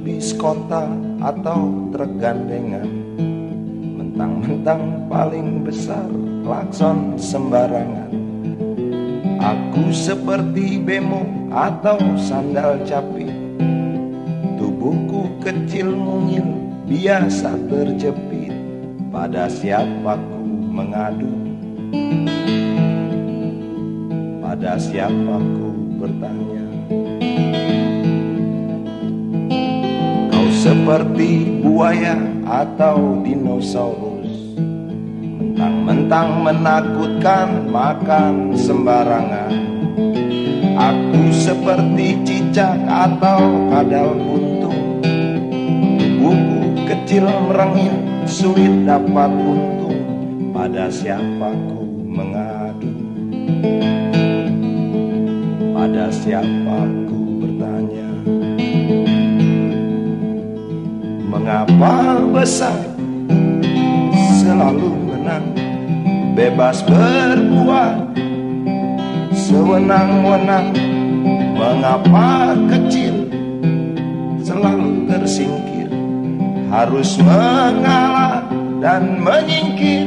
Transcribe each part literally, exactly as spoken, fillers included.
bis kota atau truk gandengan, mentang-mentang paling besar klakson sembarangan. Aku seperti bemo atau sandal capit, tubuhku kecil mungil biasa terjepit. Pada siapaku mengadu, pada siapaku bertanya. Kau seperti buaya atau dinosaurus, mentang-mentang menakutkan makan sembarangan. Aku seperti cicak atau kadal buntung, tubuhku kecil merengil sulit dapat untung. Pada siapaku mengadu, pada siapaku bertanya. Mengapa besar selalu menang, bebas berbuat sewenang-wenang? Mengapa kecil selalu tersingkir, harus mengalah dan menyingkir?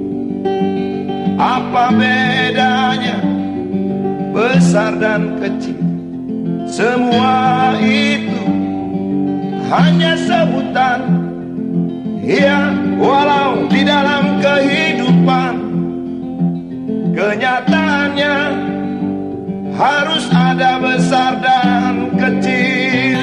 Apa bedanya besar dan kecil? Semua itu hanya sebutan. Ya, walau di dalam kehidupan kenyataannya harus ada besar dan kecil.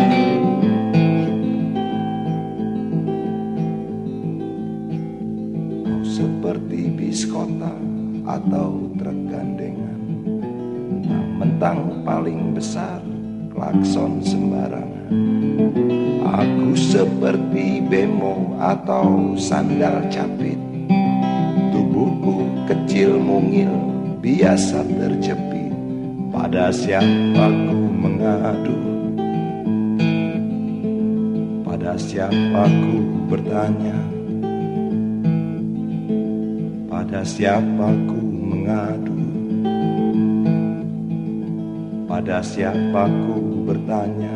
Kau seperti bis kota atau truk gandengan, mentang-mentang paling besar klakson sembarangan. Aku seperti bemo atau sandal capit, tubuhku kecil mungil biasa terjepit. Pada siapaku mengadu, pada siapaku bertanya. Pada siapaku mengadu, pada siapaku bertanya.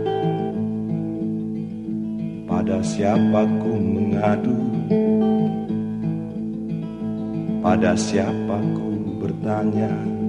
Pada siapaku mengadu, pada siapaku bertanya.